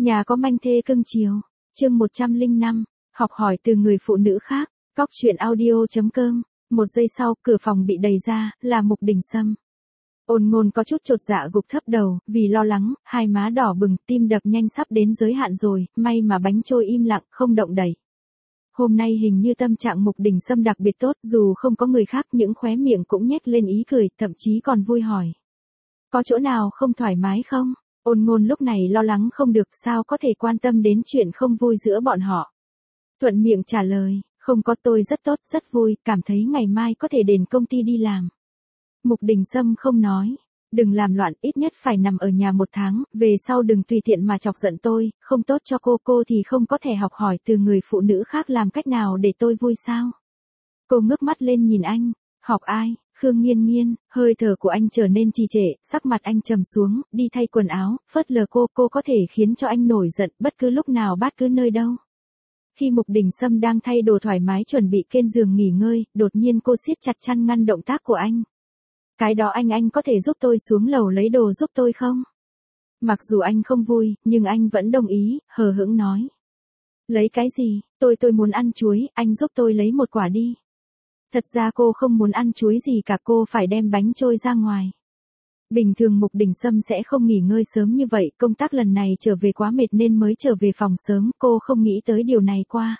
Nhà có manh thê cưng chiều. Chương 105, học hỏi từ người phụ nữ khác. Cóc truyện audio.com. Một giây sau, cửa phòng bị đẩy ra, là Mục Đình Sâm. Ôn Ngôn có chút chột dạ gục thấp đầu, vì lo lắng, hai má đỏ bừng, tim đập nhanh sắp đến giới hạn rồi, may mà bánh trôi im lặng, không động đẩy. Hôm nay hình như tâm trạng Mục Đình Sâm đặc biệt tốt, dù không có người khác, những khóe miệng cũng nhếch lên ý cười, thậm chí còn vui hỏi. Có chỗ nào không thoải mái không? Ôn Ngôn lúc này lo lắng không được, sao có thể quan tâm đến chuyện không vui giữa bọn họ. Thuận miệng trả lời, không có, tôi rất tốt, rất vui, cảm thấy ngày mai có thể đến công ty đi làm. Mục Đình Sâm không nói, đừng làm loạn, ít nhất phải nằm ở nhà 1 tháng, về sau đừng tùy tiện mà chọc giận tôi, không tốt cho cô thì không có thể học hỏi từ người phụ nữ khác làm cách nào để tôi vui sao. Cô ngước mắt lên nhìn anh, học ai? Khương Nghiên Nghiên, hơi thở của anh trở nên trì trệ, sắc mặt anh trầm xuống, đi thay quần áo, phớt lờ cô có thể khiến cho anh nổi giận bất cứ lúc nào bất cứ nơi đâu. Khi Mục Đình Sâm đang thay đồ thoải mái chuẩn bị lên giường nghỉ ngơi, đột nhiên cô siết chặt chăn ngăn động tác của anh. Cái đó anh có thể giúp tôi xuống lầu lấy đồ giúp tôi không? Mặc dù anh không vui, nhưng anh vẫn đồng ý, hờ hững nói. Lấy cái gì? Tôi muốn ăn chuối, anh giúp tôi lấy 1 quả đi. Thật ra cô không muốn ăn chuối gì cả, cô phải đem bánh trôi ra ngoài. Bình thường Mục Đình Sâm sẽ không nghỉ ngơi sớm như vậy, công tác lần này trở về quá mệt nên mới trở về phòng sớm, cô không nghĩ tới điều này qua.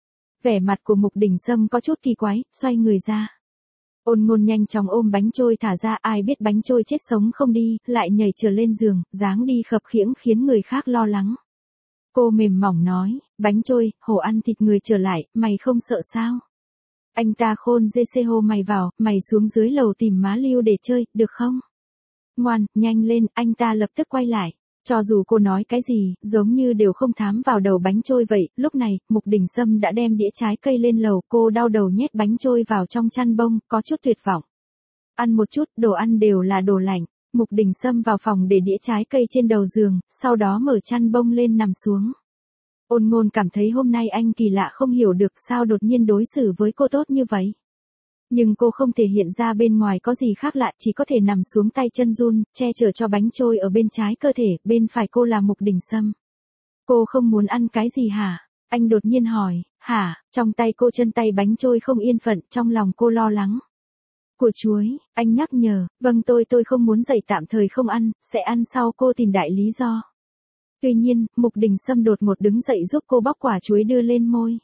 Vẻ mặt của Mục Đình Sâm có chút kỳ quái, xoay người ra. Ôn Ngôn nhanh chóng ôm bánh trôi thả ra, ai biết bánh trôi chết sống không đi, lại nhảy trở lên giường, dáng đi khập khiễng khiến người khác lo lắng. Cô mềm mỏng nói, bánh trôi, hổ ăn thịt người trở lại, mày không sợ sao? Anh ta khôn dê hô mày vào, mày xuống dưới lầu tìm má Lưu để chơi, được không? Ngoan, nhanh lên, anh ta lập tức quay lại. Cho dù cô nói cái gì, giống như đều không thám vào đầu bánh trôi vậy, lúc này, Mục Đình Sâm đã đem đĩa trái cây lên lầu, cô đau đầu nhét bánh trôi vào trong chăn bông, có chút tuyệt vọng. Ăn một chút, đồ ăn đều là đồ lạnh. Mục Đình Sâm vào phòng để đĩa trái cây trên đầu giường, sau đó mở chăn bông lên nằm xuống. Ôn Ngôn cảm thấy hôm nay anh kỳ lạ, không hiểu được sao đột nhiên đối xử với cô tốt như vậy. Nhưng cô không thể hiện ra bên ngoài có gì khác lạ, chỉ có thể nằm xuống tay chân run, che chở cho bánh trôi ở bên trái cơ thể, bên phải cô là Mục Đình Sâm. Cô không muốn ăn cái gì hả? Anh đột nhiên hỏi, hả? Trong tay cô chân tay bánh trôi không yên phận, trong lòng cô lo lắng. Của chuối, anh nhắc nhở, vâng tôi không muốn dậy, tạm thời không ăn, sẽ ăn sau, cô tìm đại lý do. Tuy nhiên, Mục Đình Sâm đột ngột đứng dậy giúp cô bóc quả chuối đưa lên môi.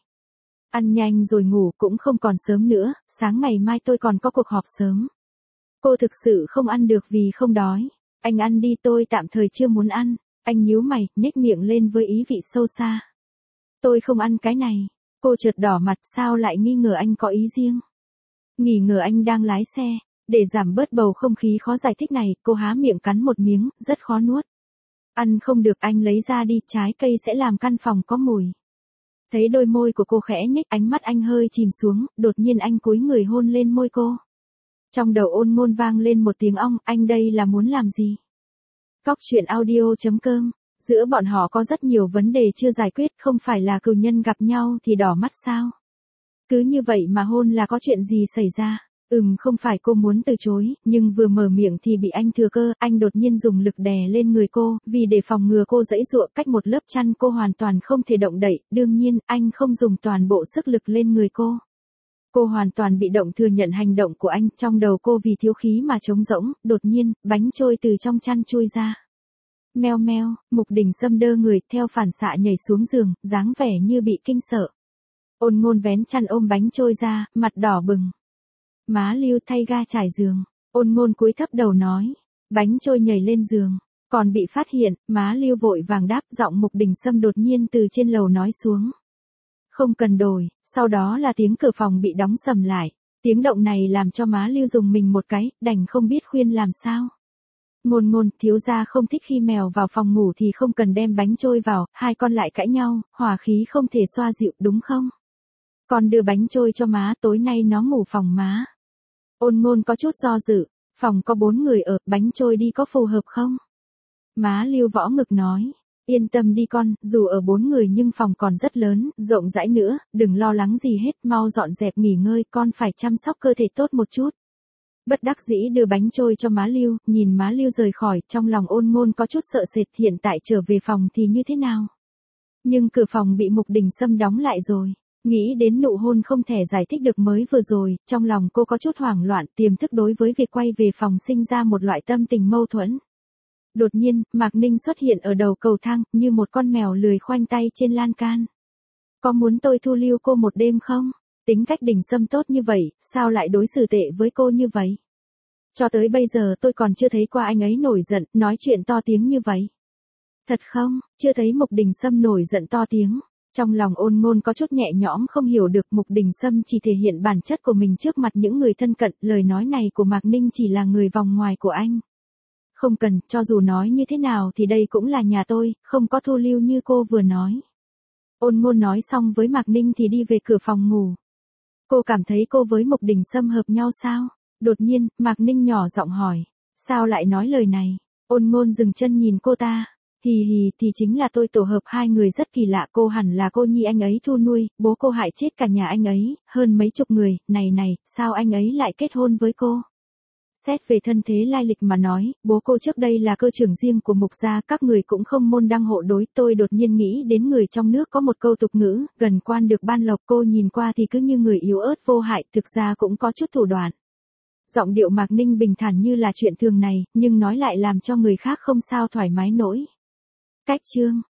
Ăn nhanh rồi ngủ, cũng không còn sớm nữa, sáng ngày mai tôi còn có cuộc họp sớm. Cô thực sự không ăn được vì không đói. Anh ăn đi, tôi tạm thời chưa muốn ăn. Anh nhíu mày, nhếch miệng lên với ý vị sâu xa. Tôi không ăn cái này. Cô chợt đỏ mặt, sao lại nghi ngờ anh có ý riêng. Nghi ngờ anh đang lái xe. Để giảm bớt bầu không khí khó giải thích này, cô há miệng cắn một miếng, rất khó nuốt. Ăn không được, anh lấy ra đi, trái cây sẽ làm căn phòng có mùi. Thấy đôi môi của cô khẽ nhếch, ánh mắt anh hơi chìm xuống, đột nhiên anh cúi người hôn lên môi cô. Trong đầu Ôn Ngôn vang lên một tiếng ong, anh đây là muốn làm gì? Cóc truyện audio.com. Giữa bọn họ có rất nhiều vấn đề chưa giải quyết, không phải là cừu nhân gặp nhau thì đỏ mắt sao? Cứ như vậy mà hôn là có chuyện gì xảy ra? Không phải cô muốn từ chối, nhưng vừa mở miệng thì bị anh thừa cơ, anh đột nhiên dùng lực đè lên người cô, vì để phòng ngừa cô giãy giụa, cách một lớp chăn cô hoàn toàn không thể động đậy, đương nhiên, anh không dùng toàn bộ sức lực lên người cô. Cô hoàn toàn bị động thừa nhận hành động của anh, trong đầu cô vì thiếu khí mà trống rỗng, đột nhiên, bánh trôi từ trong chăn chui ra. Meo meo, Mục Đình Sâm đơ người, theo phản xạ nhảy xuống giường, dáng vẻ như bị kinh sợ. Ôn Ngôn vén chăn ôm bánh trôi ra, mặt đỏ bừng. Má Lưu thay ga trải giường. Ôn Ngôn cúi thấp đầu nói. Bánh trôi nhảy lên giường. Còn bị phát hiện, má Lưu vội vàng đáp, giọng Mục Đình Sâm đột nhiên từ trên lầu nói xuống. Không cần đổi, sau đó là tiếng cửa phòng bị đóng sầm lại. Tiếng động này làm cho má Lưu dùng mình một cái, đành không biết khuyên làm sao. Ngôn, thiếu gia không thích khi mèo vào phòng ngủ thì không cần đem bánh trôi vào, hai con lại cãi nhau, hòa khí không thể xoa dịu đúng không? Con đưa bánh trôi cho má, tối nay nó ngủ phòng má. Ôn Ngôn có chút do dự, phòng có 4 người ở, bánh trôi đi có phù hợp không? Má Lưu võ ngực nói, yên tâm đi con, dù ở 4 người nhưng phòng còn rất lớn, rộng rãi nữa, đừng lo lắng gì hết, mau dọn dẹp nghỉ ngơi, con phải chăm sóc cơ thể tốt một chút. Bất đắc dĩ đưa bánh trôi cho má Lưu, nhìn má Lưu rời khỏi, trong lòng Ôn Ngôn có chút sợ sệt, hiện tại trở về phòng thì như thế nào? Nhưng cửa phòng bị Mục Đình Sâm đóng lại rồi. Nghĩ đến nụ hôn không thể giải thích được mới vừa rồi, trong lòng cô có chút hoảng loạn, tiềm thức đối với việc quay về phòng sinh ra một loại tâm tình mâu thuẫn. Đột nhiên, Mạc Ninh xuất hiện ở đầu cầu thang, như một con mèo lười khoanh tay trên lan can. Có muốn tôi thu lưu cô một đêm không? Tính cách Đình Sâm tốt như vậy, sao lại đối xử tệ với cô như vậy? Cho tới bây giờ tôi còn chưa thấy qua anh ấy nổi giận, nói chuyện to tiếng như vậy. Thật không, chưa thấy Mục Đình Sâm nổi giận to tiếng. Trong lòng Ôn Ngôn có chút nhẹ nhõm, không hiểu được Mục Đình Sâm chỉ thể hiện bản chất của mình trước mặt những người thân cận, lời nói này của Mạc Ninh chỉ là người vòng ngoài của anh. Không cần, cho dù nói như thế nào thì đây cũng là nhà tôi, không có thu lưu như cô vừa nói. Ôn Ngôn nói xong với Mạc Ninh thì đi về cửa phòng ngủ. Cô cảm thấy cô với Mục Đình Sâm hợp nhau sao? Đột nhiên, Mạc Ninh nhỏ giọng hỏi. Sao lại nói lời này? Ôn Ngôn dừng chân nhìn cô ta. Hì hì, thì chính là tôi tổ hợp hai người rất kỳ lạ, cô hẳn là cô nhi anh ấy thu nuôi, bố cô hại chết cả nhà anh ấy, hơn mấy chục người, này, sao anh ấy lại kết hôn với cô? Xét về thân thế lai lịch mà nói, bố cô trước đây là cơ trưởng riêng của Mục gia, các người cũng không môn đăng hộ đối. Tôi đột nhiên nghĩ đến người trong nước có một câu tục ngữ, gần quan được ban lộc, cô nhìn qua thì cứ như người yếu ớt vô hại, thực ra cũng có chút thủ đoạn. Giọng điệu Mạc Ninh bình thản như là chuyện thường này, nhưng nói lại làm cho người khác không sao thoải mái nổi. Cách chương